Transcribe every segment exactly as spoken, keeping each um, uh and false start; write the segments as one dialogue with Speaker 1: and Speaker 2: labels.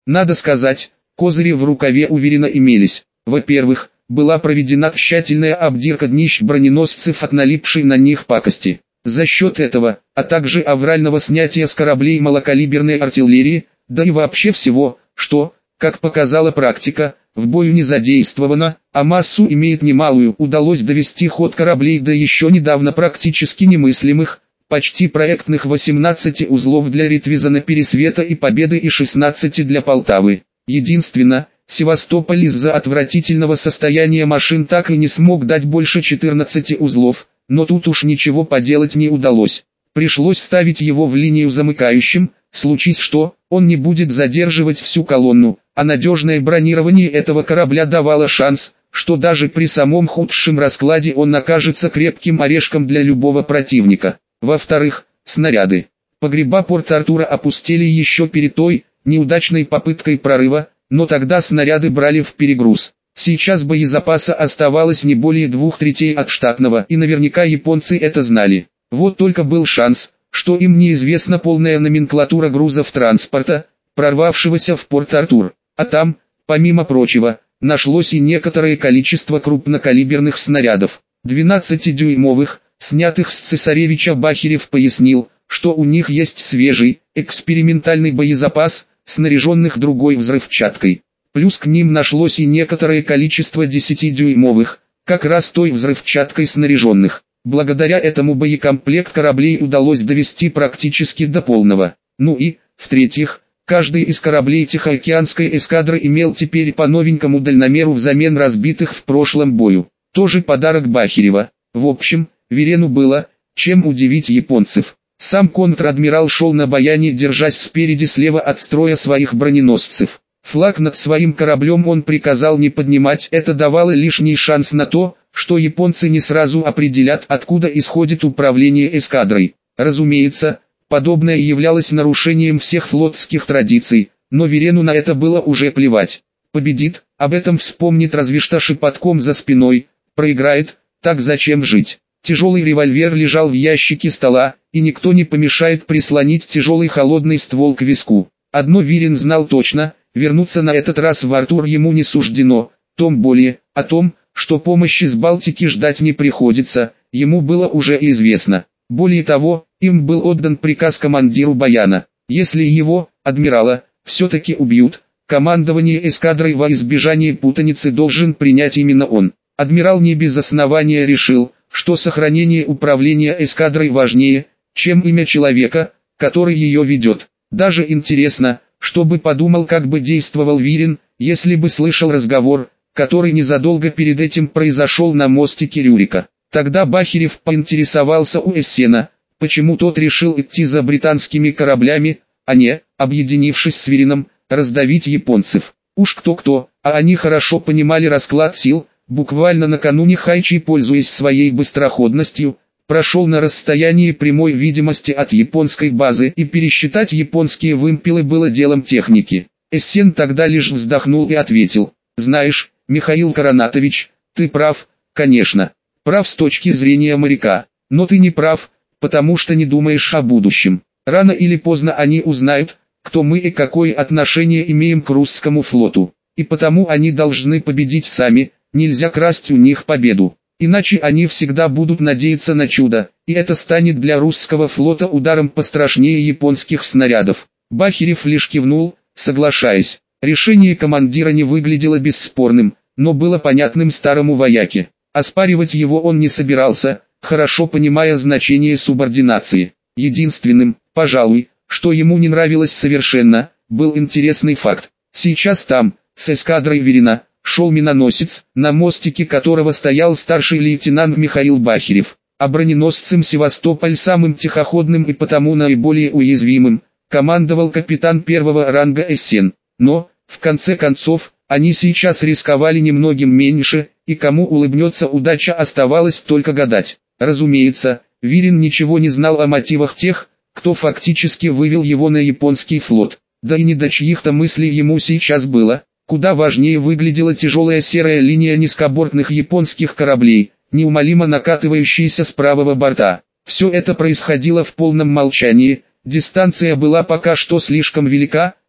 Speaker 1: Надо сказать, козыри в рукаве уверенно имелись. Во-первых, была проведена тщательная обдирка днищ броненосцев от налипшей на них пакости. За счет этого, а также аврального снятия с кораблей малокалиберной артиллерии, да и вообще всего, что, как показала практика, в бою не задействовано, а массу имеет немалую, удалось довести ход кораблей до еще недавно практически немыслимых, почти проектных восемнадцати узлов для Ретвизона, Пересвета и Победы и шестнадцати для Полтавы. Единственно, Севастополь из-за отвратительного состояния машин так и не смог дать больше четырнадцати узлов, но тут уж ничего поделать не удалось. Пришлось ставить его в линию замыкающим, случись что, он не будет задерживать всю колонну, а надежное бронирование этого корабля давало шанс, что даже при самом худшем раскладе он окажется крепким орешком для любого противника. Во-вторых, снаряды. Погреба Порт-Артура опустели еще перед той, неудачной попыткой прорыва, но тогда снаряды брали в перегруз. Сейчас боезапаса оставалось не более двух третей от штатного, и наверняка японцы это знали. Вот только был шанс, что им неизвестна полная номенклатура грузов транспорта, прорвавшегося в Порт-Артур. А там, помимо прочего, нашлось и некоторое количество крупнокалиберных снарядов. двенадцатидюймовых, снятых с цесаревича. Бахерев пояснил, что у них есть свежий, экспериментальный боезапас, снаряженных другой взрывчаткой. Плюс к ним нашлось и некоторое количество десятидюймовых, как раз той взрывчаткой снаряженных. Благодаря этому боекомплект кораблей удалось довести практически до полного. Ну и, в-третьих, каждый из кораблей Тихоокеанской эскадры имел теперь по новенькому дальномеру взамен разбитых в прошлом бою. Тоже подарок Бахерева. В общем, Вирену было, чем удивить японцев. Сам контр-адмирал шел на баяне, держась спереди слева от строя своих броненосцев. Флаг над своим кораблем он приказал не поднимать, это давало лишний шанс на то, что японцы не сразу определят, откуда исходит управление эскадрой. Разумеется, подобное являлось нарушением всех флотских традиций, но Вирену на это было уже плевать. Победит, об этом вспомнит разве что шепотком за спиной, проиграет, так зачем жить? Тяжелый револьвер лежал в ящике стола, и никто не помешает прислонить тяжелый холодный ствол к виску. Одно Вирен знал точно, вернуться на этот раз в Артур ему не суждено, тем более, о том, что помощи с Балтики ждать не приходится, ему было уже известно. Более того, им был отдан приказ командиру баяна. Если его, адмирала, все-таки убьют, командование эскадрой во избежание путаницы должен принять именно он. Адмирал не без основания решил, что сохранение управления эскадрой важнее, чем имя человека, который ее ведет. Даже интересно, что бы подумал, как бы действовал Вирен, если бы слышал разговор, который незадолго перед этим произошел на мостике Рюрика. Тогда Бахерев поинтересовался у Эссена, почему тот решил идти за британскими кораблями, а не, объединившись с Виреном, раздавить японцев. Уж кто-кто, а они хорошо понимали расклад сил. Буквально накануне Хайчи, пользуясь своей быстроходностью, прошел на расстоянии прямой видимости от японской базы, и пересчитать японские вымпелы было делом техники. Эссен тогда лишь вздохнул и ответил: «Знаешь, Михаил Коронатович, ты прав, конечно. Прав с точки зрения моряка, но ты не прав, потому что не думаешь о будущем. Рано или поздно они узнают, кто мы и какое отношение имеем к русскому флоту, и потому они должны победить сами. Нельзя красть у них победу, иначе они всегда будут надеяться на чудо, и это станет для русского флота ударом пострашнее японских снарядов». Бахерев лишь кивнул, соглашаясь. Решение командира не выглядело бесспорным, но было понятным старому вояке. Оспаривать его он не собирался, хорошо понимая значение субординации. Единственным, пожалуй, что ему не нравилось совершенно, был интересный факт. Сейчас там, с эскадрой Вирена, шел миноносец, на мостике которого стоял старший лейтенант Михаил Бахерев, а броненосцем Севастополь, самым тихоходным и потому наиболее уязвимым, командовал капитан первого ранга Эссен. Но, в конце концов, они сейчас рисковали немногим меньше, и кому улыбнется удача, оставалось только гадать. Разумеется, Вирен ничего не знал о мотивах тех, кто фактически вывел его на японский флот, да и не до чьих-то мыслей ему сейчас было. Куда важнее выглядела тяжелая серая линия низкобортных японских кораблей, неумолимо накатывающаяся с правого борта. Все это происходило в полном молчании, дистанция была пока что слишком велика,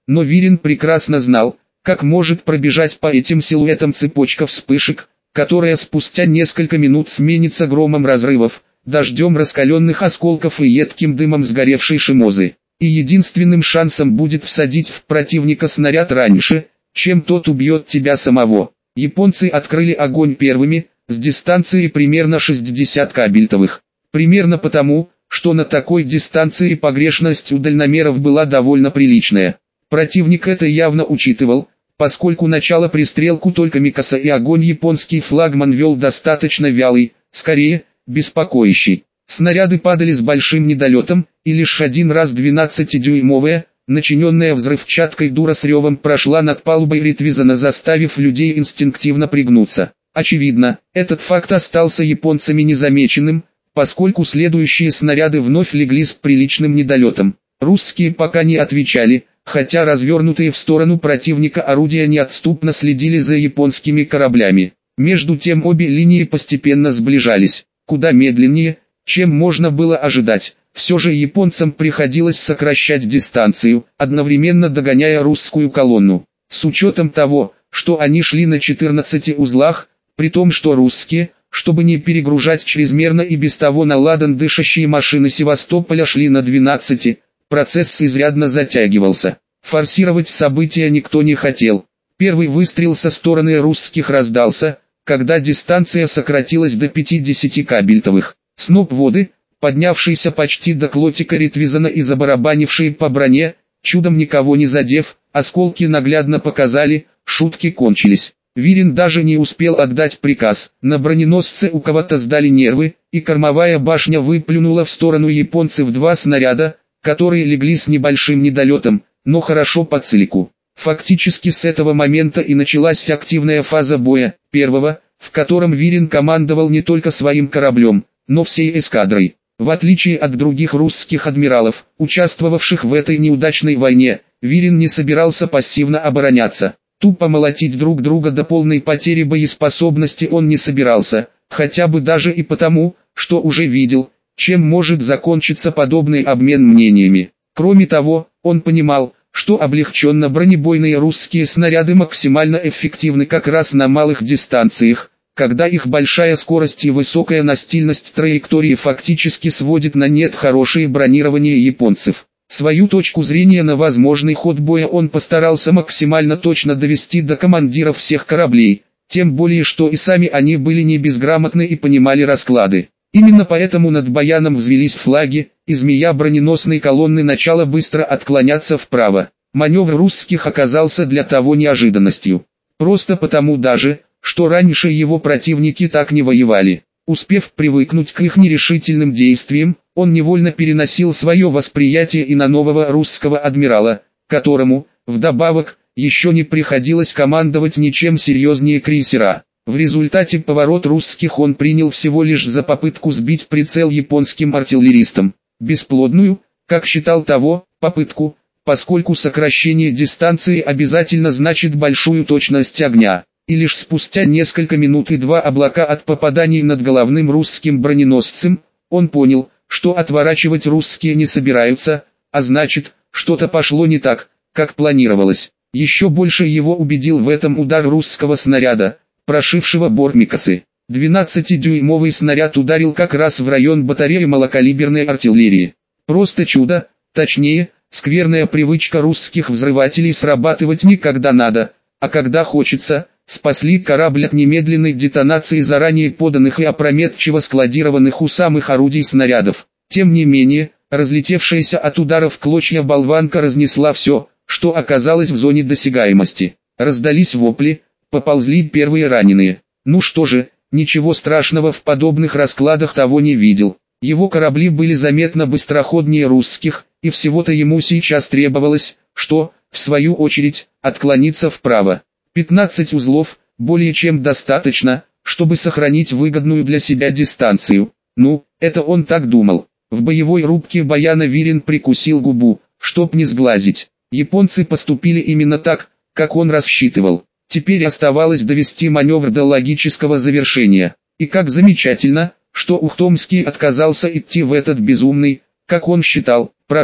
Speaker 1: но Вирин прекрасно знал, как может пробежать по этим силуэтам цепочка вспышек, которая спустя несколько минут сменится громом разрывов, дождем раскаленных осколков и едким дымом сгоревшей шимозы. И единственным шансом будет всадить в противника снаряд раньше, чем тот убьет тебя самого. Японцы открыли огонь первыми, с дистанции примерно шестьдесят кабельтовых. Примерно потому, что на такой дистанции погрешность у дальномеров была довольно приличная. Противник это явно учитывал, поскольку начало пристрелку только Микаса и огонь японский флагман вел достаточно вялый, скорее, беспокоящий. Снаряды падали с большим недолетом, и лишь один раз двенадцатидюймовая, начиненная взрывчаткой дура с ревом прошла над палубой Ретвизана, заставив людей инстинктивно пригнуться. Очевидно, этот факт остался японцами незамеченным, поскольку следующие снаряды вновь легли с приличным недолетом. Русские пока не отвечали, хотя развернутые в сторону противника орудия неотступно следили за японскими кораблями. Между тем обе линии постепенно сближались, куда медленнее, чем можно было ожидать. Все же японцам приходилось сокращать дистанцию, одновременно догоняя русскую колонну. С учетом того, что они шли на четырнадцати узлах, при том что русские, чтобы не перегружать чрезмерно и без того на ладан дышащие машины Севастополя шли на двенадцати, процесс изрядно затягивался. Форсировать события никто не хотел. Первый выстрел со стороны русских раздался, когда дистанция сократилась до пятидесяти кабельтовых. Сноп воды, поднявшийся почти до клотика Ретвизана и забарабанивший по броне, чудом никого не задев, осколки наглядно показали, шутки кончились. Вирин даже не успел отдать приказ, на броненосце у кого-то сдали нервы, и кормовая башня выплюнула в сторону японцев два снаряда, которые легли с небольшим недолетом, но хорошо по целику. Фактически с этого момента и началась активная фаза боя, первого, в котором Вирин командовал не только своим кораблем, но всей эскадрой. В отличие от других русских адмиралов, участвовавших в этой неудачной войне, Вирин не собирался пассивно обороняться. Тупо молотить друг друга до полной потери боеспособности он не собирался, хотя бы даже и потому, что уже видел, чем может закончиться подобный обмен мнениями. Кроме того, он понимал, что облегченно бронебойные русские снаряды максимально эффективны как раз на малых дистанциях, когда их большая скорость и высокая настильность траектории фактически сводит на нет хорошее бронирование японцев. Свою точку зрения на возможный ход боя он постарался максимально точно довести до командиров всех кораблей, тем более что и сами они были не безграмотны и понимали расклады. Именно поэтому над Баяном взвелись флаги, и змея броненосной колонны начала быстро отклоняться вправо. Маневр русских оказался для того неожиданностью. Просто потому даже, что раньше его противники так не воевали. Успев привыкнуть к их нерешительным действиям, он невольно переносил свое восприятие и на нового русского адмирала, которому, вдобавок, еще не приходилось командовать ничем серьезнее крейсера. В результате поворот русских он принял всего лишь за попытку сбить прицел японским артиллеристам. Бесплодную, как считал того, попытку, поскольку сокращение дистанции обязательно значит большую точность огня. И лишь спустя несколько минут и два облака от попаданий над головным русским броненосцем, он понял, что отворачивать русские не собираются, а значит, что-то пошло не так, как планировалось. Еще больше его убедил в этом удар русского снаряда, прошившего борт Микасы. двенадцатидюймовый снаряд ударил как раз в район батареи малокалиберной артиллерии. Просто чудо, точнее, скверная привычка русских взрывателей срабатывать не когда надо, а когда хочется, спасли корабль от немедленной детонации заранее поданных и опрометчиво складированных у самых орудий снарядов. Тем не менее, разлетевшаяся от ударов клочья болванка разнесла все, что оказалось в зоне досягаемости. Раздались вопли, поползли первые раненые. Ну что же, ничего страшного в подобных раскладах того не видел. Его корабли были заметно быстроходнее русских, и всего-то ему сейчас требовалось, что, в свою очередь, отклониться вправо. пятнадцать узлов, более чем достаточно, чтобы сохранить выгодную для себя дистанцию. Ну, это он так думал. В боевой рубке Баяна Вирин прикусил губу, чтоб не сглазить. Японцы поступили именно так, как он рассчитывал. Теперь оставалось довести маневр до логического завершения. И как замечательно, что Ухтомский отказался идти в этот безумный, как он считал, прорыв.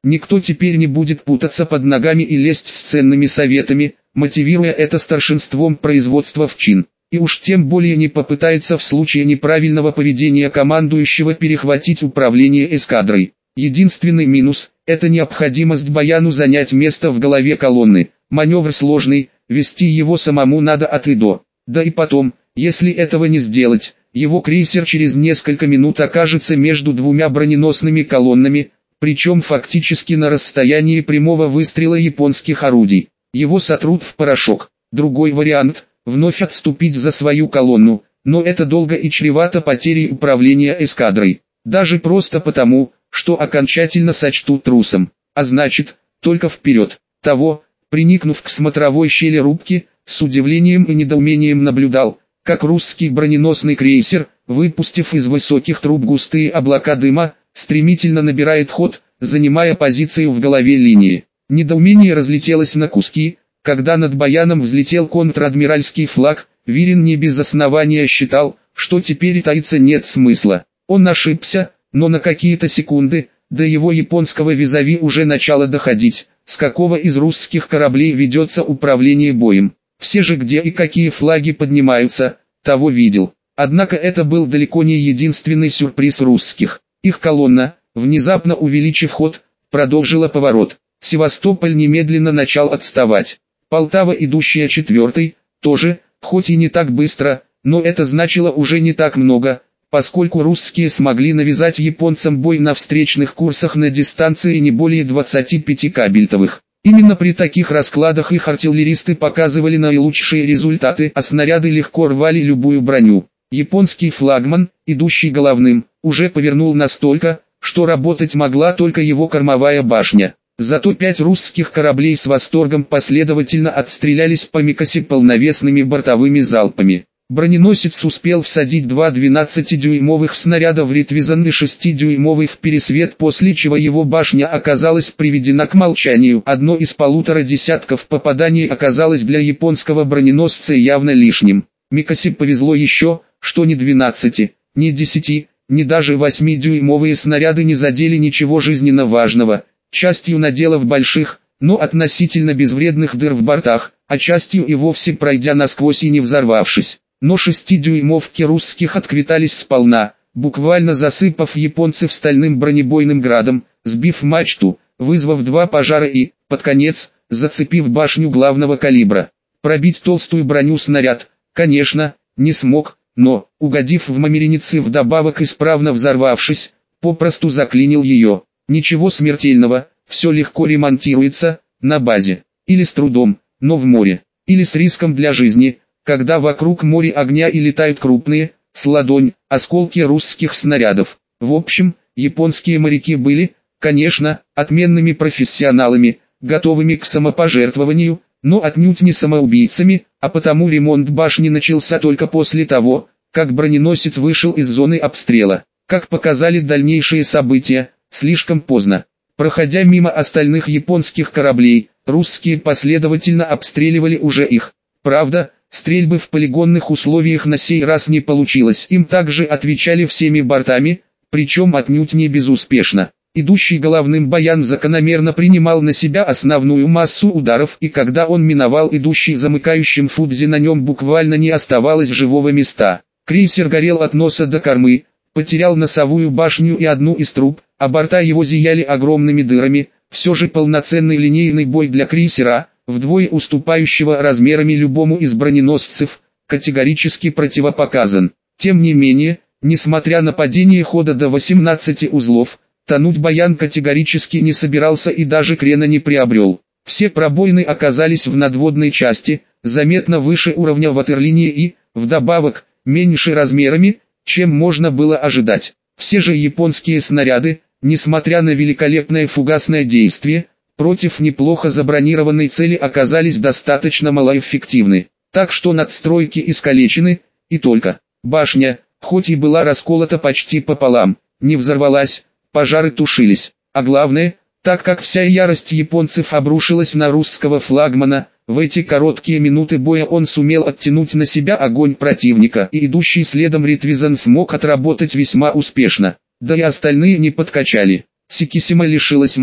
Speaker 1: Никто теперь не будет путаться под ногами и лезть с ценными советами, мотивируя это старшинством производства в чин. И уж тем более не попытается в случае неправильного поведения командующего перехватить управление эскадрой. Единственный минус – это необходимость Баяну занять место в голове колонны. Маневр сложный, вести его самому надо от и до. Да и потом, если этого не сделать, его крейсер через несколько минут окажется между двумя броненосными колоннами, причем фактически на расстоянии прямого выстрела японских орудий. Его сотрут в порошок. Другой вариант – вновь отступить за свою колонну, но это долго и чревато потерей управления эскадрой. Даже просто потому, что окончательно сочтут трусом. А значит, только вперед. Того, приникнув к смотровой щели рубки, с удивлением и недоумением наблюдал, как русский броненосный крейсер, выпустив из высоких труб густые облака дыма, стремительно набирает ход, занимая позицию в голове линии. Недоумение разлетелось на куски, когда над Баяном взлетел контр-адмиральский флаг. Вирин не без основания считал, что теперь таиться нет смысла. Он ошибся, но на какие-то секунды, до его японского визави уже начало доходить, с какого из русских кораблей ведется управление боем. Все же где и какие флаги поднимаются, того видел. Однако это был далеко не единственный сюрприз русских. Их колонна, внезапно увеличив ход, продолжила поворот. Севастополь немедленно начал отставать. Полтава, идущая четвертой, тоже, хоть и не так быстро, но это значило уже не так много, поскольку русские смогли навязать японцам бой на встречных курсах на дистанции не более двадцати пяти кабельтовых. Именно при таких раскладах их артиллеристы показывали наилучшие результаты, а снаряды легко рвали любую броню. Японский флагман, идущий головным, уже повернул настолько, что работать могла только его кормовая башня. Зато пять русских кораблей с восторгом последовательно отстрелялись по Микоси полновесными бортовыми залпами. Броненосец успел всадить два двенадцатидюймовых снаряда в Ретвизан и шестидюймовый в Пересвет, после чего его башня оказалась приведена к молчанию. Одно из полутора десятков попаданий оказалось для японского броненосца явно лишним. Микоси повезло еще, что ни двенадцати, ни десяти, ни даже восьмидюймовые снаряды не задели ничего жизненно важного, частью наделав больших, но относительно безвредных дыр в бортах, а частью и вовсе пройдя насквозь и не взорвавшись. Но шестидюймовки русских отквитались сполна, буквально засыпав японцев стальным бронебойным градом, сбив мачту, вызвав два пожара и, под конец, зацепив башню главного калибра. Пробить толстую броню снаряд, конечно, не смог, но, угодив в мамереницы вдобавок исправно взорвавшись, попросту заклинил ее. Ничего смертельного, все легко ремонтируется, на базе, или с трудом, но в море, или с риском для жизни, когда вокруг море огня и летают крупные, с ладонь, осколки русских снарядов. В общем, японские моряки были, конечно, отменными профессионалами, готовыми к самопожертвованию, но отнюдь не самоубийцами, а потому ремонт башни начался только после того, как броненосец вышел из зоны обстрела. Как показали дальнейшие события, слишком поздно. Проходя мимо остальных японских кораблей, русские последовательно обстреливали уже их. Правда, стрельбы в полигонных условиях на сей раз не получилось. Им также отвечали всеми бортами, причем отнюдь не безуспешно. Идущий головным Баян закономерно принимал на себя основную массу ударов, и когда он миновал идущий замыкающим Фудзи, на нем буквально не оставалось живого места. Крейсер горел от носа до кормы, потерял носовую башню и одну из труб, а борта его зияли огромными дырами. Все же полноценный линейный бой для крейсера, вдвое уступающего размерами любому из броненосцев, категорически противопоказан. Тем не менее, несмотря на падение хода до восемнадцати узлов, тонуть Баян категорически не собирался и даже крена не приобрел. Все пробоины оказались в надводной части, заметно выше уровня ватерлинии и, вдобавок, меньше размерами, чем можно было ожидать. Все же японские снаряды, несмотря на великолепное фугасное действие, против неплохо забронированной цели оказались достаточно малоэффективны. Так что надстройки искалечены, и только. Башня, хоть и была расколота почти пополам, не взорвалась, пожары тушились. А главное, так как вся ярость японцев обрушилась на русского флагмана, в эти короткие минуты боя он сумел оттянуть на себя огонь противника, и идущий следом Ретвизан смог отработать весьма успешно. Да и остальные не подкачали. Сикисима лишилась мачт,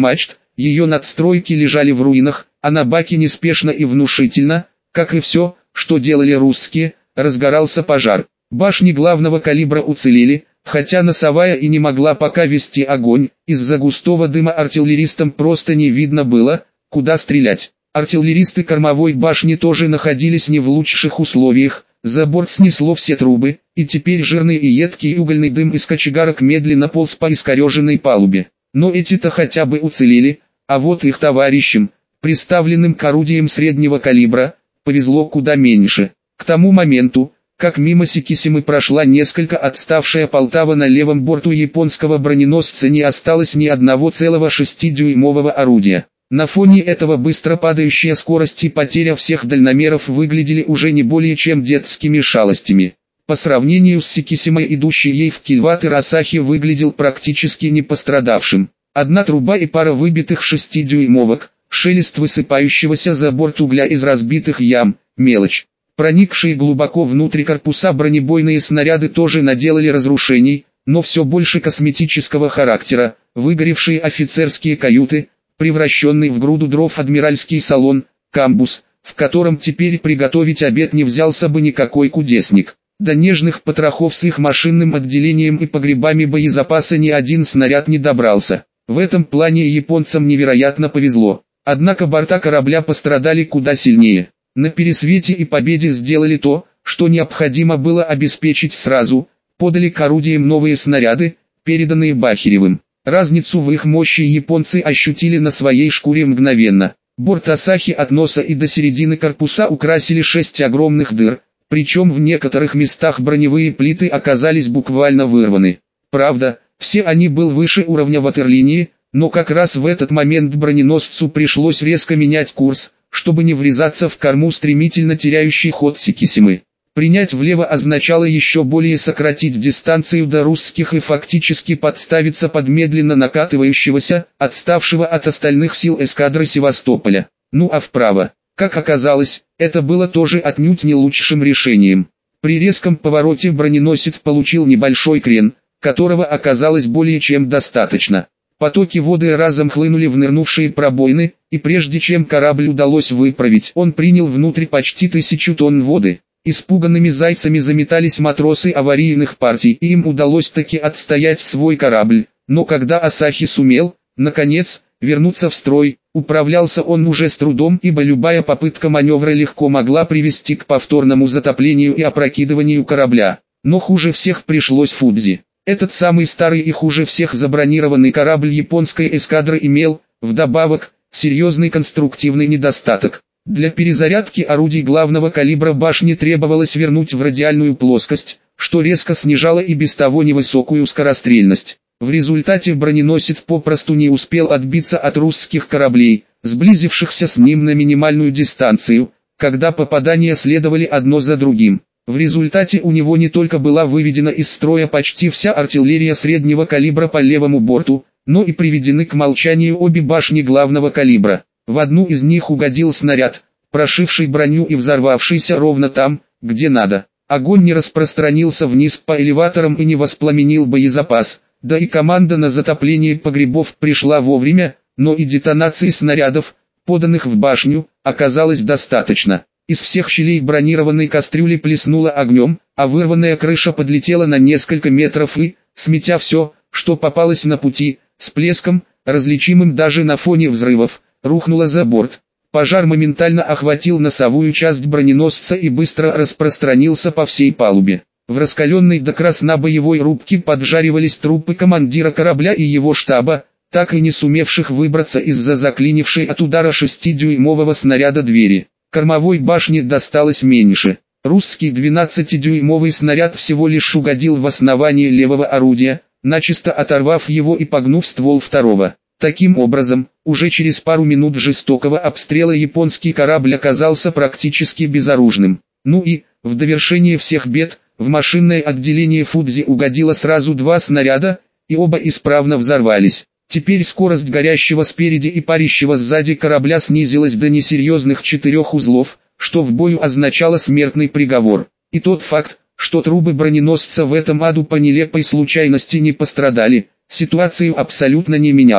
Speaker 1: ее надстройки лежали в руинах, а на баке неспешно и внушительно, как и все, что делали русские, разгорался пожар. Башни главного калибра уцелели, хотя носовая и не могла пока вести огонь, из-за густого дыма артиллеристам просто не видно было, куда стрелять. Артиллеристы кормовой башни тоже находились не в лучших условиях, за борт снесло все трубы, и теперь жирный и едкий угольный дым из кочегарок медленно полз по искореженной палубе. Но эти-то хотя бы уцелели, а вот их товарищам, приставленным к орудиям среднего калибра, повезло куда меньше. К тому моменту, как мимо Сикисимы прошла несколько отставшая Полтава, на левом борту японского броненосца не осталось ни одного целого шестидюймового орудия. На фоне этого быстро падающая скорость и потеря всех дальномеров выглядели уже не более чем детскими шалостями. По сравнению с Сикисимой, идущий ей в кильватер, Асахи выглядел практически не пострадавшим. Одна труба и пара выбитых шестидюймовок, шелест высыпающегося за борт угля из разбитых ям, мелочь. Проникшие глубоко внутрь корпуса бронебойные снаряды тоже наделали разрушений, но все больше косметического характера. Выгоревшие офицерские каюты, превращенный в груду дров адмиральский салон, камбуз, в котором теперь приготовить обед не взялся бы никакой кудесник. До нежных потрохов с их машинным отделением и погребами боезапаса ни один снаряд не добрался. В этом плане японцам невероятно повезло. Однако борта корабля пострадали куда сильнее. На пересвете и победе сделали то, что необходимо было обеспечить сразу, подали к орудиям новые снаряды, переданные Бахеревым. Разницу в их мощи японцы ощутили на своей шкуре мгновенно. Борт Асахи от носа и до середины корпуса украсили шесть огромных дыр, причем в некоторых местах броневые плиты оказались буквально вырваны. Правда, все они был выше уровня ватерлинии, но как раз в этот момент броненосцу пришлось резко менять курс, чтобы не врезаться в корму стремительно теряющий ход Сикисимы. Принять влево означало еще более сократить дистанцию до русских и фактически подставиться под медленно накатывающегося, отставшего от остальных сил эскадры Севастополя. Ну а вправо, как оказалось, это было тоже отнюдь не лучшим решением. При резком повороте броненосец получил небольшой крен, которого оказалось более чем достаточно. Потоки воды разом хлынули в нырнувшие пробоины, и прежде чем корабль удалось выправить, он принял внутрь почти тысячу тонн воды. Испуганными зайцами заметались матросы аварийных партий, и им удалось таки отстоять свой корабль. Но когда Асахи сумел, наконец, вернуться в строй, управлялся он уже с трудом, ибо любая попытка маневра легко могла привести к повторному затоплению и опрокидыванию корабля. Но хуже всех пришлось Фудзи. Этот самый старый и хуже всех забронированный корабль японской эскадры имел, вдобавок, серьезный конструктивный недостаток. Для перезарядки орудий главного калибра башни требовалось вернуть в радиальную плоскость, что резко снижало и без того невысокую скорострельность. В результате броненосец попросту не успел отбиться от русских кораблей, сблизившихся с ним на минимальную дистанцию, когда попадания следовали одно за другим. В результате у него не только была выведена из строя почти вся артиллерия среднего калибра по левому борту, но и приведены к молчанию обе башни главного калибра. В одну из них угодил снаряд, прошивший броню и взорвавшийся ровно там, где надо. Огонь не распространился вниз по элеваторам и не воспламенил боезапас, да и команда на затопление погребов пришла вовремя, но и детонации снарядов, поданных в башню, оказалось достаточно. Из всех щелей бронированной кастрюли плеснуло огнем, а вырванная крыша подлетела на несколько метров и, сметя все, что попалось на пути, с плеском, различимым даже на фоне взрывов, рухнула за борт. Пожар моментально охватил носовую часть броненосца и быстро распространился по всей палубе. В раскаленной до красна боевой рубке поджаривались трупы командира корабля и его штаба, так и не сумевших выбраться из-за заклинившей от удара шестидюймового снаряда двери. Кормовой башне досталось меньше. Русский двенадцатидюймовый снаряд всего лишь угодил в основание левого орудия, начисто оторвав его и погнув ствол второго. Таким образом, уже через пару минут жестокого обстрела японский корабль оказался практически безоружным. Ну и, в довершение всех бед, в машинное отделение Фудзи угодило сразу два снаряда, и оба исправно взорвались. Теперь скорость горящего спереди и парящего сзади корабля снизилась до несерьезных четырех узлов, что в бою означало смертный приговор. И тот факт, что трубы броненосца в этом аду по нелепой случайности не пострадали, ситуацию абсолютно не менял.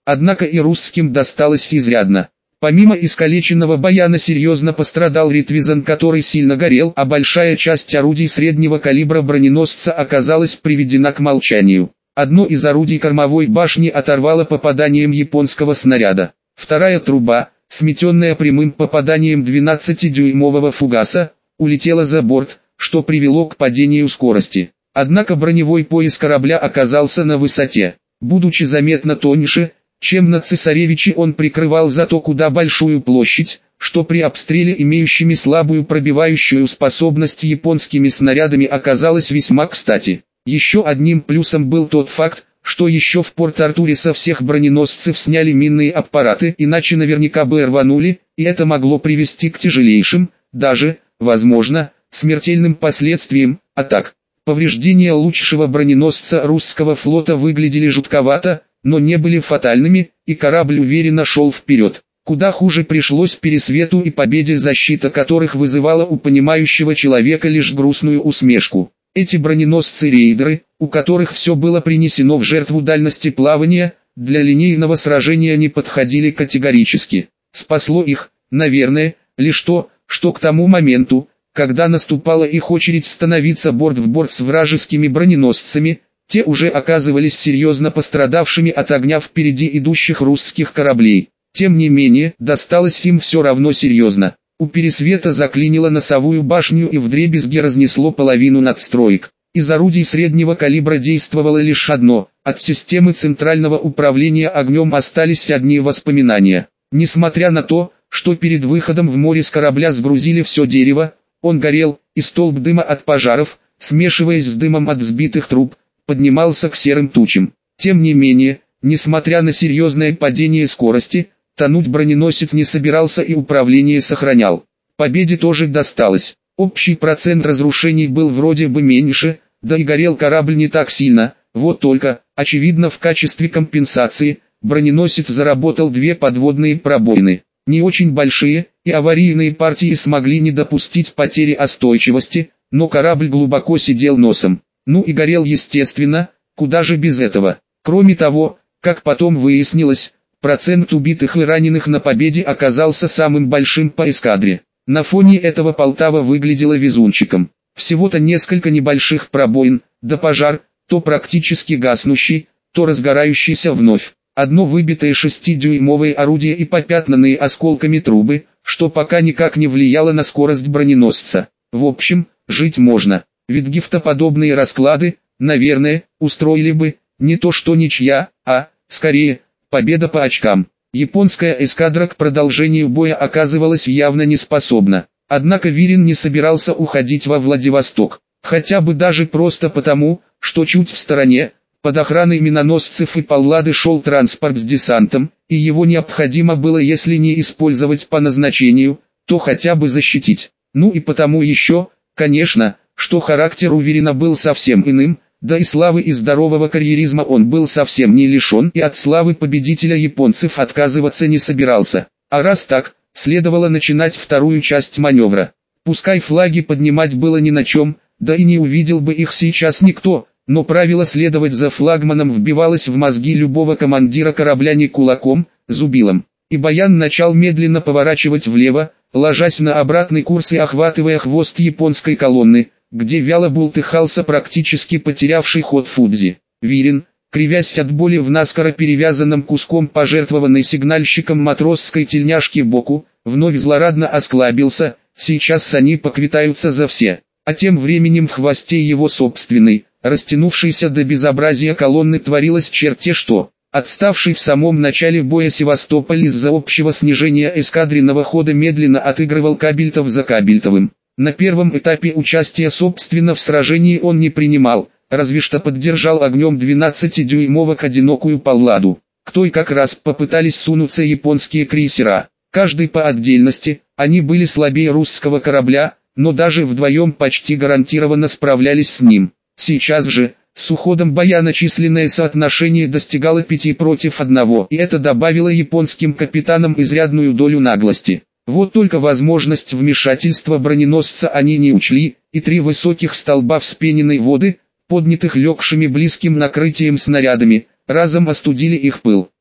Speaker 1: Однако и русским досталось изрядно. Помимо искалеченного баяна серьезно пострадал Ритвизен, который сильно горел, а большая часть орудий среднего калибра броненосца оказалась приведена к молчанию. Одно из орудий кормовой башни оторвало попаданием японского снаряда. Вторая труба, сметенная прямым попаданием двенадцатидюймового фугаса, улетела за борт, что привело к падению скорости. Однако броневой пояс корабля оказался на высоте. Будучи заметно тоньше, чем на Цесаревиче, он прикрывал зато куда большую площадь, что при обстреле имеющими слабую пробивающую способность японскими снарядами оказалось весьма кстати. Еще одним плюсом был тот факт, что еще в Порт-Артуре со всех броненосцев сняли минные аппараты, иначе наверняка бы рванули, и это могло привести к тяжелейшим, даже, возможно, смертельным последствиям атак. Повреждения лучшего броненосца русского флота выглядели жутковато, но не были фатальными, и корабль уверенно шел вперед. Куда хуже пришлось Пересвету и Победе, защита которых вызывала у понимающего человека лишь грустную усмешку. Эти броненосцы-рейдеры, у которых все было принесено в жертву дальности плавания, для линейного сражения не подходили категорически. Спасло их, наверное, лишь то, что к тому моменту, когда наступала их очередь становиться борт в борт с вражескими броненосцами, те уже оказывались серьезно пострадавшими от огня впереди идущих русских кораблей. Тем не менее, досталось им все равно серьезно. У Пересвета заклинило носовую башню и вдребезги разнесло половину надстроек. Из орудий среднего калибра действовало лишь одно, от системы центрального управления огнем остались одни воспоминания. Несмотря на то, что перед выходом в море с корабля сгрузили все дерево, он горел, и столб дыма от пожаров, смешиваясь с дымом от взбитых труб, поднимался к серым тучам. Тем не менее, несмотря на серьезное падение скорости, тонуть броненосец не собирался и управление сохранял. Победе тоже досталось. Общий процент разрушений был вроде бы меньше, да и горел корабль не так сильно, вот только, очевидно, в качестве компенсации, броненосец заработал две подводные пробоины. Не очень большие, и аварийные партии смогли не допустить потери остойчивости, но корабль глубоко сидел носом. Ну и горел естественно, куда же без этого. Кроме того, как потом выяснилось, процент убитых и раненых на Победе оказался самым большим по эскадре. На фоне этого Полтава выглядела везунчиком. Всего-то несколько небольших пробоин, да пожар, то практически гаснущий, то разгорающийся вновь. Одно выбитое шестидюймовое орудие и попятнанные осколками трубы, что пока никак не влияло на скорость броненосца. В общем, жить можно. Ведь гифтоподобные расклады, наверное, устроили бы, не то что ничья, а, скорее, победа по очкам. Японская эскадра к продолжению боя оказывалась явно не способна. Однако Вирин не собирался уходить во Владивосток. Хотя бы даже просто потому, что чуть в стороне, под охраной миноносцев и Паллады шел транспорт с десантом, и его необходимо было, если не использовать по назначению, то хотя бы защитить. Ну и потому еще, конечно, что характер у Вирина был совсем иным, да и славы и здорового карьеризма он был совсем не лишен, и от славы победителя японцев отказываться не собирался. А раз так, следовало начинать вторую часть маневра. Пускай флаги поднимать было ни на чем, да и не увидел бы их сейчас никто, но правило следовать за флагманом вбивалось в мозги любого командира корабля не кулаком, зубилом. И Баян начал медленно поворачивать влево, ложась на обратный курс и охватывая хвост японской колонны, где вяло бултыхался практически потерявший ход Фудзи. Вирин, кривясь от боли в наскоро перевязанном куском пожертвованной сигнальщиком матросской тельняшки боку, вновь злорадно осклабился, сейчас они поквитаются за все. А тем временем в хвосте его собственной, растянувшейся до безобразия колонны, творилось черте что. Отставший в самом начале боя Севастополь из-за общего снижения эскадренного хода медленно отыгрывал Кабельтов за Кабельтовым. На первом этапе участия собственно в сражении он не принимал, разве что поддержал огнем двенадцатидюймовок одинокую Палладу. К той как раз попытались сунуться японские крейсера. Каждый по отдельности, они были слабее русского корабля, но даже вдвоем почти гарантированно справлялись с ним. Сейчас же, с уходом Баяна численное соотношение достигало пяти против одного, и это добавило японским капитанам изрядную долю наглости. Вот только возможность вмешательства броненосца они не учли, и три высоких столба вспененной воды, поднятых легшими близким накрытием снарядами, разом остудили их пыл.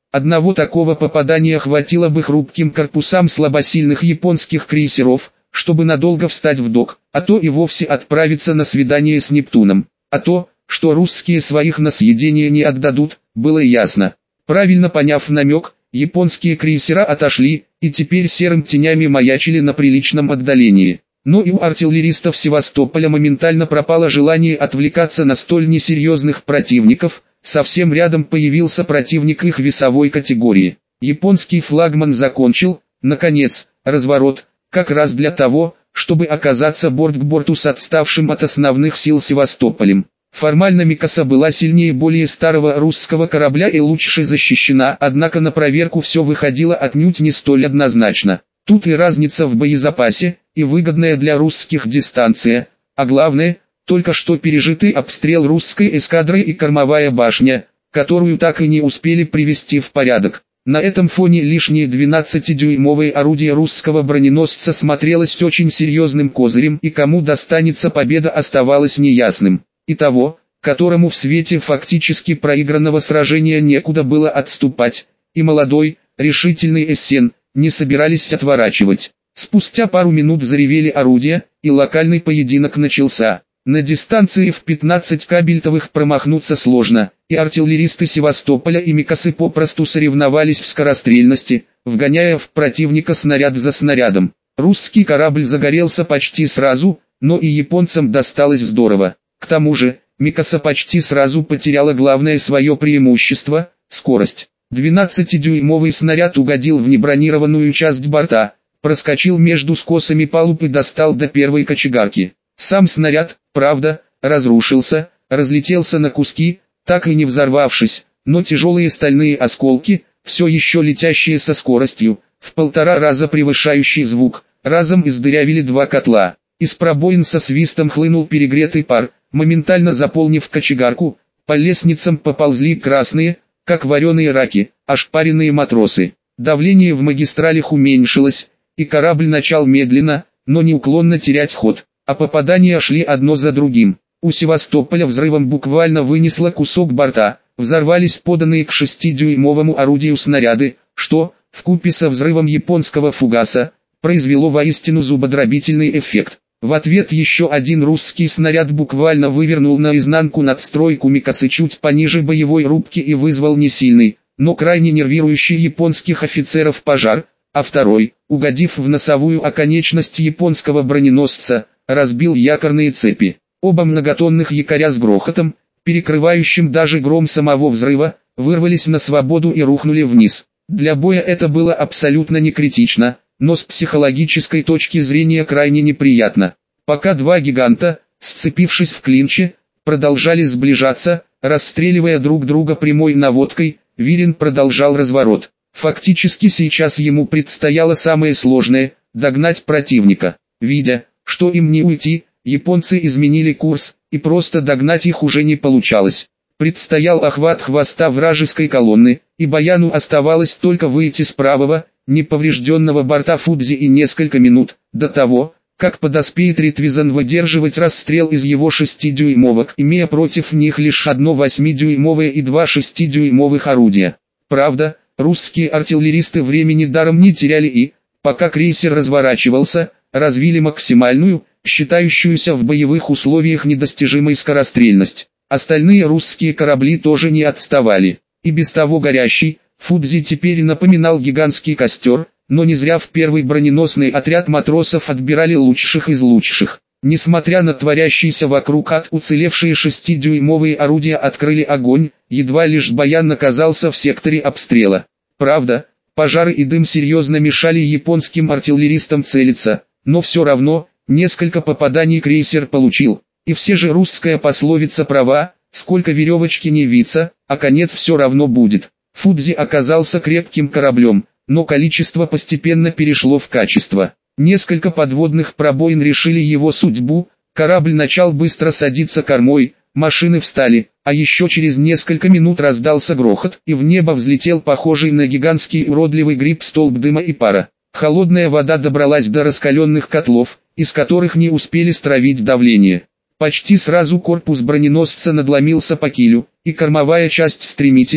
Speaker 1: Одного такого попадания хватило бы хрупким корпусам слабосильных японских крейсеров, чтобы надолго встать в док, а то и вовсе отправиться на свидание с Нептуном. А то, что русские своих на съедение не отдадут, было ясно. Правильно поняв намек, японские крейсера отошли, и теперь серым тенями маячили на приличном отдалении. Но и у артиллеристов Севастополя моментально пропало желание отвлекаться на столь несерьезных противников. Совсем рядом появился противник их весовой категории. Японский флагман закончил, наконец, разворот, как раз для того, чтобы оказаться борт к борту с отставшим от основных сил Севастополем. Формально Микаса была сильнее более старого русского корабля и лучше защищена, однако на проверку все выходило отнюдь не столь однозначно. Тут и разница в боезапасе, и выгодная для русских дистанция, а главное, только что пережитый обстрел русской эскадры и кормовая башня, которую так и не успели привести в порядок. На этом фоне лишнее двенадцатидюймовое орудие русского броненосца смотрелось очень серьезным козырем, и кому достанется победа оставалось неясным. И того, которому в свете фактически проигранного сражения некуда было отступать, и молодой, решительный Эссен, не собирались отворачивать. Спустя пару минут заревели орудия, и локальный поединок начался. На дистанции в пятнадцать кабельтовых промахнуться сложно, и артиллеристы Севастополя и Микасы попросту соревновались в скорострельности, вгоняя в противника снаряд за снарядом. Русский корабль загорелся почти сразу, но и японцам досталось здорово. К тому же, Микаса почти сразу потеряла главное свое преимущество – скорость. двенадцатидюймовый снаряд угодил в небронированную часть борта, проскочил между скосами палуб и достал до первой кочегарки. Сам снаряд, правда, разрушился, разлетелся на куски, так и не взорвавшись, но тяжелые стальные осколки, все еще летящие со скоростью, в полтора раза превышающий звук, разом издырявили два котла. Из пробоин со свистом хлынул перегретый пар, моментально заполнив кочегарку, по лестницам поползли красные, как вареные раки, ошпаренные матросы. Давление в магистралях уменьшилось, и корабль начал медленно, но неуклонно терять ход. А попадания шли одно за другим. У Севастополя взрывом буквально вынесло кусок борта, взорвались поданные к шестидюймовому орудию снаряды, что, вкупе со взрывом японского фугаса, произвело воистину зубодробительный эффект. В ответ еще один русский снаряд буквально вывернул наизнанку надстройку Микасы чуть пониже боевой рубки и вызвал не сильный, но крайне нервирующий японских офицеров пожар, а второй, угодив в носовую оконечность японского броненосца, разбил якорные цепи. Оба многотонных якоря с грохотом, перекрывающим даже гром самого взрыва, вырвались на свободу и рухнули вниз. Для боя это было абсолютно не критично, но с психологической точки зрения крайне неприятно. Пока два гиганта, сцепившись в клинче, продолжали сближаться, расстреливая друг друга прямой наводкой, Вирин продолжал разворот. Фактически сейчас ему предстояло самое сложное – догнать противника. Видя, что им не уйти, японцы изменили курс, и просто догнать их уже не получалось. Предстоял охват хвоста вражеской колонны, и Баяну оставалось только выйти с правого, неповрежденного борта Фудзи и несколько минут, до того, как подоспеет Ритвизан выдерживать расстрел из его шестидюймовок, имея против них лишь одно восьмидюймовое и два шестидюймовых орудия. Правда, русские артиллеристы времени даром не теряли и, пока крейсер разворачивался, развили максимальную, считающуюся в боевых условиях недостижимой скорострельность. Остальные русские корабли тоже не отставали. И без того горящий, Фудзи теперь напоминал гигантский костер, но не зря в первый броненосный отряд матросов отбирали лучших из лучших. Несмотря на творящийся вокруг ад, уцелевшие шестидюймовые орудия открыли огонь, едва лишь Баян оказался в секторе обстрела. Правда, пожары и дым серьезно мешали японским артиллеристам целиться, но все равно, несколько попаданий крейсер получил. И все же русская пословица права, сколько веревочки не виться, а конец все равно будет. Фудзи оказался крепким кораблем, но количество постепенно перешло в качество. Несколько подводных пробоин решили его судьбу, корабль начал быстро садиться кормой, машины встали, а еще через несколько минут раздался грохот, и в небо взлетел похожий на гигантский уродливый гриб столб дыма и пара. Холодная вода добралась до раскаленных котлов, из которых не успели стравить давление. Почти сразу корпус броненосца надломился по килю, и кормовая часть стремительно,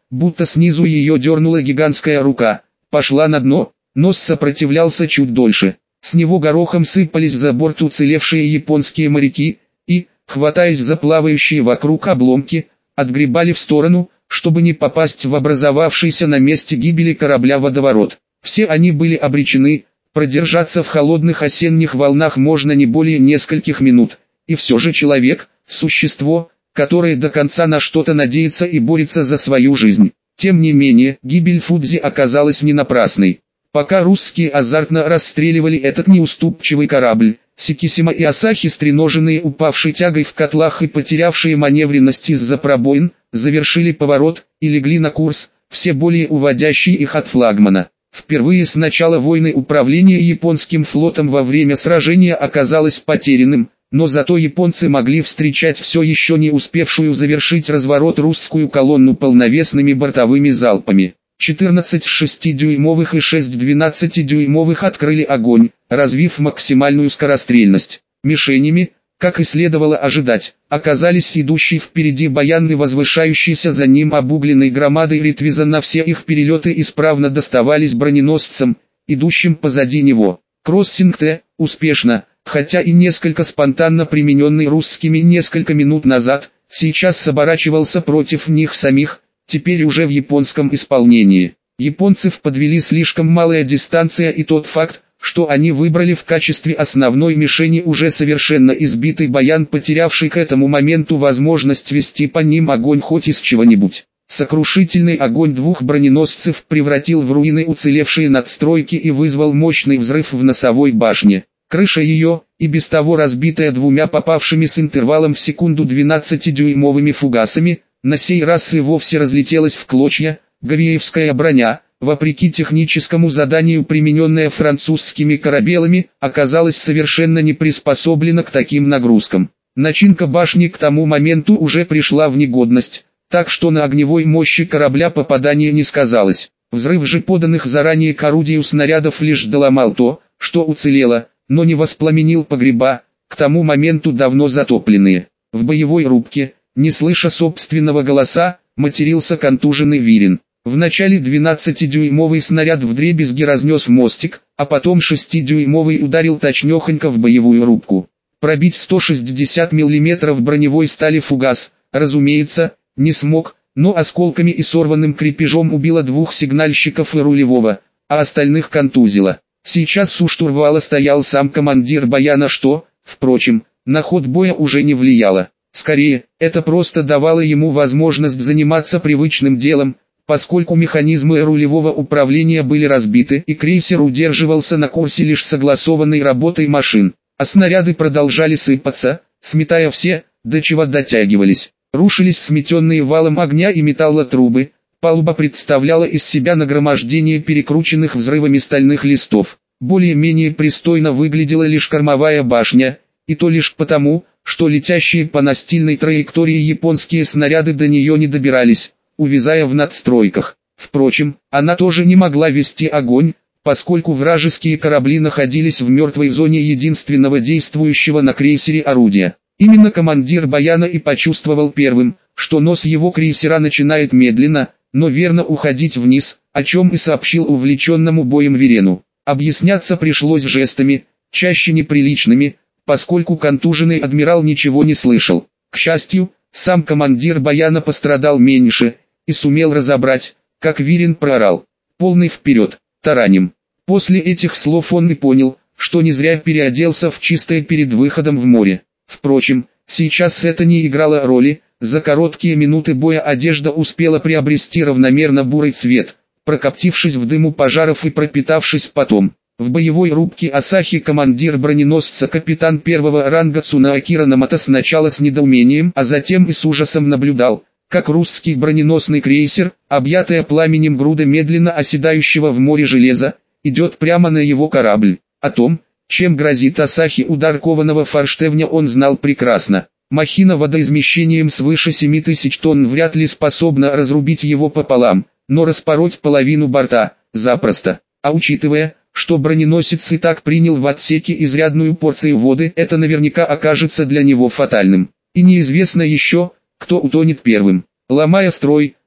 Speaker 1: будто снизу ее дернула гигантская рука, пошла на дно. Нос сопротивлялся чуть дольше. С него горохом сыпались за борт уцелевшие японские моряки и, хватаясь за плавающие вокруг обломки, отгребали в сторону, чтобы не попасть в образовавшийся на месте гибели корабля водоворот. Все они были обречены. Продержаться в холодных осенних волнах можно не более нескольких минут. И все же человек – существо, которое до конца на что-то надеется и борется за свою жизнь. Тем не менее, гибель Фудзи оказалась не напрасной. Пока русские азартно расстреливали этот неуступчивый корабль, Сикисима и Асахи, стреноженные упавшей тягой в котлах и потерявшие маневренность из-за пробоин, завершили поворот и легли на курс, все более уводящий их от флагмана. Впервые с начала войны управление японским флотом во время сражения оказалось потерянным, но зато японцы могли встречать все еще не успевшую завершить разворот русскую колонну полновесными бортовыми залпами. четырнадцать шестидюймовых и шесть двенадцатидюймовых открыли огонь, развив максимальную скорострельность. Мишенями, как и следовало ожидать, оказались идущий впереди Баян и возвышающийся за ним обугленной громадой Ретвиза. На все их перелеты исправно доставались броненосцам, идущим позади него. Кроссинг-Т, успешно, хотя и несколько спонтанно примененный русскими несколько минут назад, сейчас оборачивался против них самих, теперь уже в японском исполнении. Японцев подвели слишком малая дистанция и тот факт, что они выбрали в качестве основной мишени уже совершенно избитый Баян, потерявший к этому моменту возможность вести по ним огонь хоть из чего-нибудь. Сокрушительный огонь двух броненосцев превратил в руины уцелевшие надстройки и вызвал мощный взрыв в носовой башне. Крыша ее, и без того разбитая двумя попавшими с интервалом в секунду двенадцатидюймовыми фугасами, на сей раз и вовсе разлетелась в клочья. Говиевская броня, вопреки техническому заданию, примененная французскими корабелами, оказалась совершенно не приспособлена к таким нагрузкам. Начинка башни к тому моменту уже пришла в негодность, так что на огневой мощи корабля попадание не сказалось. Взрыв же поданных заранее к орудию снарядов лишь доломал то, что уцелело, но не воспламенил погреба, к тому моменту давно затопленные. В боевой рубке, не слыша собственного голоса, матерился контуженный Вирин. Вначале двенадцатидюймовый снаряд вдребезги разнес мостик, а потом шестидюймовый ударил точнёхонько в боевую рубку. Пробить сто шестьдесят миллиметров броневой стали фугас, разумеется, не смог, но осколками и сорванным крепежом убило двух сигнальщиков и рулевого, а остальных контузило. Сейчас у штурвала стоял сам командир Баяна, что, впрочем, на ход боя уже не влияло. Скорее, это просто давало ему возможность заниматься привычным делом, поскольку механизмы рулевого управления были разбиты и крейсер удерживался на курсе лишь согласованной работой машин, а снаряды продолжали сыпаться, сметая все, до чего дотягивались. Рушились сметенные валом огня и металлотрубы, палуба представляла из себя нагромождение перекрученных взрывами стальных листов. Более-менее пристойно выглядела лишь кормовая башня, и то лишь потому, что летящие по настильной траектории японские снаряды до нее не добирались, увязая в надстройках. Впрочем, она тоже не могла вести огонь, поскольку вражеские корабли находились в мертвой зоне единственного действующего на крейсере орудия. Именно командир Баяна и почувствовал первым, что нос его крейсера начинает медленно, но верно уходить вниз, о чем и сообщил увлеченному боем Вирену. Объясняться пришлось жестами, чаще неприличными, поскольку контуженный адмирал ничего не слышал. К счастью, сам командир Баяна пострадал меньше, и сумел разобрать, как Вирен проорал: «Полный вперед, тараним!». После этих слов он и понял, что не зря переоделся в чистое перед выходом в море. Впрочем, сейчас это не играло роли, за короткие минуты боя одежда успела приобрести равномерно бурый цвет, прокоптившись в дыму пожаров и пропитавшись потом. В боевой рубке Асахи командир броненосца капитан первого ранга Цунаакира Намото сначала с недоумением, а затем и с ужасом наблюдал, как русский броненосный крейсер, объятая пламенем груда медленно оседающего в море железа, идет прямо на его корабль. О том, чем грозит Асахи удар кованого форштевня, он знал прекрасно. Махина водоизмещением свыше семи тысяч тонн вряд ли способна разрубить его пополам, но распороть половину борта – запросто. А учитывая, что броненосец и так принял в отсеке изрядную порцию воды, это наверняка окажется для него фатальным. И неизвестно еще, кто утонет первым. Ломая строй,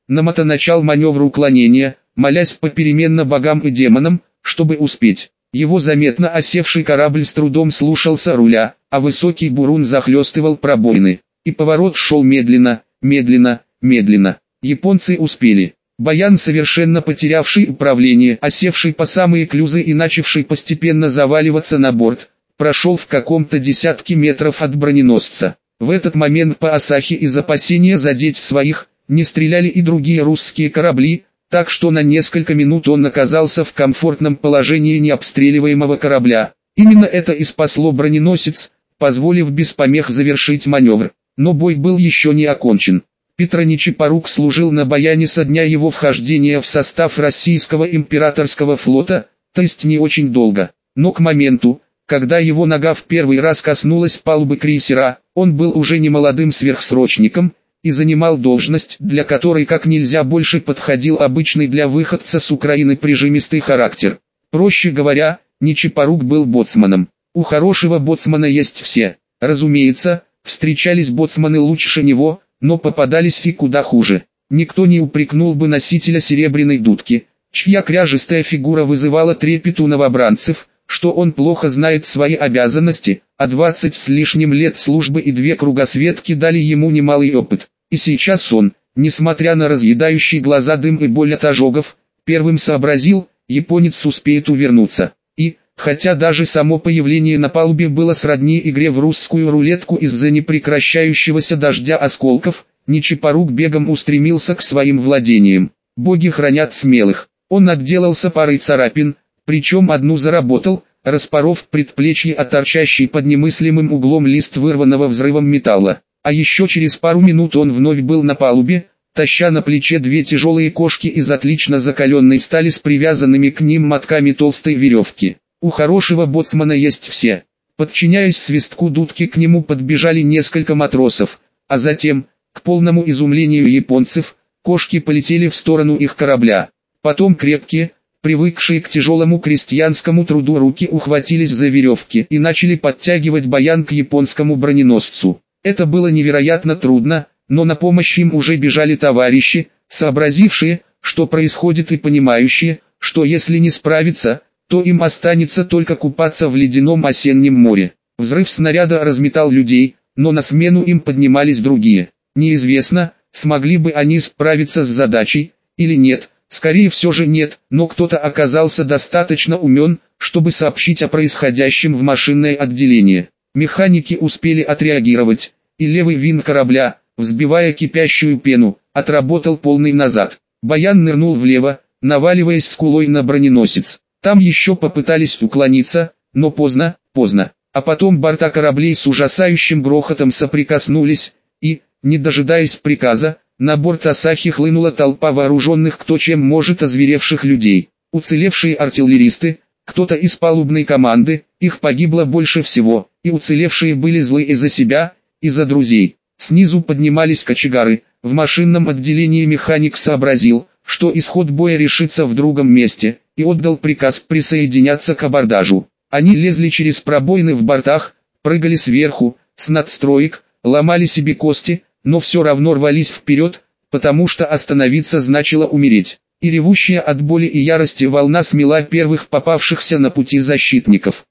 Speaker 1: Намата начал маневр уклонения, молясь попеременно богам и демонам, чтобы успеть. Его заметно осевший корабль с трудом слушался руля, а высокий бурун захлестывал пробоины. И поворот шел медленно, медленно, медленно. Японцы успели. Баян, совершенно потерявший управление, осевший по самые клюзы и начавший постепенно заваливаться на борт, прошел в каком-то десятке метров от броненосца. В этот момент по Асахи из опасения задеть своих, не стреляли и другие русские корабли, так что на несколько минут он оказался в комфортном положении необстреливаемого корабля. Именно это и спасло броненосец, позволив без помех завершить маневр. Но бой был еще не окончен. Петр Нечипорук служил на Баяне со дня его вхождения в состав российского императорского флота, то есть не очень долго. Но к моменту, когда его нога в первый раз коснулась палубы крейсера, он был уже не молодым сверхсрочником и занимал должность, для которой как нельзя больше подходил обычный для выходца с Украины прижимистый характер. Проще говоря, Нечипорук был боцманом. У хорошего боцмана есть все. Разумеется, встречались боцманы лучше него, но попадались и куда хуже. Никто не упрекнул бы носителя серебряной дудки, чья кряжестая фигура вызывала трепет у новобранцев, что он плохо знает свои обязанности, а двадцать с лишним лет службы и две кругосветки дали ему немалый опыт. И сейчас он, несмотря на разъедающий глаза дым и боль от ожогов, первым сообразил, японец успеет увернуться. И, хотя даже само появление на палубе было сродни игре в русскую рулетку из-за непрекращающегося дождя осколков, Нечипорук бегом устремился к своим владениям. Боги хранят смелых. Он отделался парой царапин, причем одну заработал, распоров предплечье о торчащий под немыслимым углом лист вырванного взрывом металла. А еще через пару минут он вновь был на палубе, таща на плече две тяжелые кошки из отлично закаленной стали с привязанными к ним мотками толстой веревки. У хорошего боцмана есть все. Подчиняясь свистку дудки, к нему подбежали несколько матросов, а затем, к полному изумлению японцев, кошки полетели в сторону их корабля. Потом крепкие, привыкшие к тяжелому крестьянскому труду руки ухватились за веревки и начали подтягивать Баян к японскому броненосцу. Это было невероятно трудно, но на помощь им уже бежали товарищи, сообразившие, что происходит, и понимающие, что если не справиться, то им останется только купаться в ледяном осеннем море. Взрыв снаряда разметал людей, но на смену им поднимались другие. Неизвестно, смогли бы они справиться с задачей, или нет. Скорее все же нет, но кто-то оказался достаточно умен, чтобы сообщить о происходящем в машинное отделение. Механики успели отреагировать, и левый винт корабля, взбивая кипящую пену, отработал полный назад. Баян нырнул влево, наваливаясь скулой на броненосец. Там еще попытались уклониться, но поздно, поздно. А потом борта кораблей с ужасающим грохотом соприкоснулись, и, не дожидаясь приказа, на борт Асахи хлынула толпа вооруженных кто чем может озверевших людей. Уцелевшие артиллеристы, кто-то из палубной команды, их погибло больше всего, и уцелевшие были злы и за себя, и за друзей. Снизу поднимались кочегары, в машинном отделении механик сообразил, что исход боя решится в другом месте, и отдал приказ присоединяться к абордажу. Они лезли через пробоины в бортах, прыгали сверху, с надстроек, ломали себе кости, но все равно рвались вперед, потому что остановиться значило умереть. И ревущая от боли и ярости волна смела первых попавшихся на пути защитников.